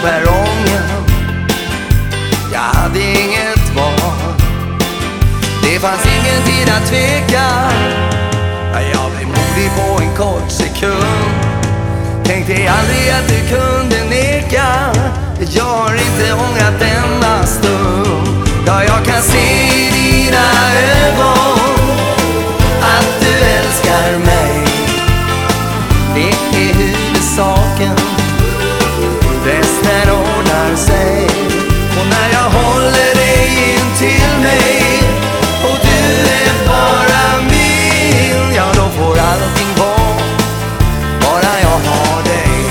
perrongen. Jag hade inget val. Det fanns ingen tid att tveka. Jag blev modig på en kort sekund. Tänkte aldrig att du kunde neka. Jag har inte ångrat denna stund. Ja, jag kan se i dina ögon att du älskar mig. Det är huvudsaken, resten ordnar sig. Och när jag håller dig in till mig och du är bara min, ja då får allting vara, bara jag har dig,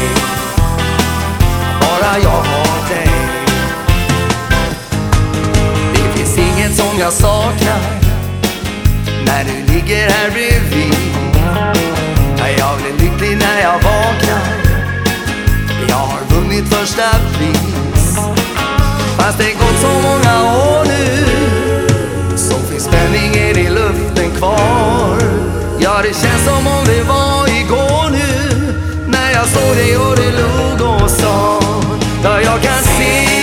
bara jag har dig. Det finns inget som jag saknar när du ligger här bredvid. Jag blir lycklig när jag vaknar. Jag har vunnit första pris. Fast det gått så många år nu, så finns spänningen i luften kvar. Ja, det känns som om det var igår nu, när jag såg dig och du log och sa. Ja, jag kan se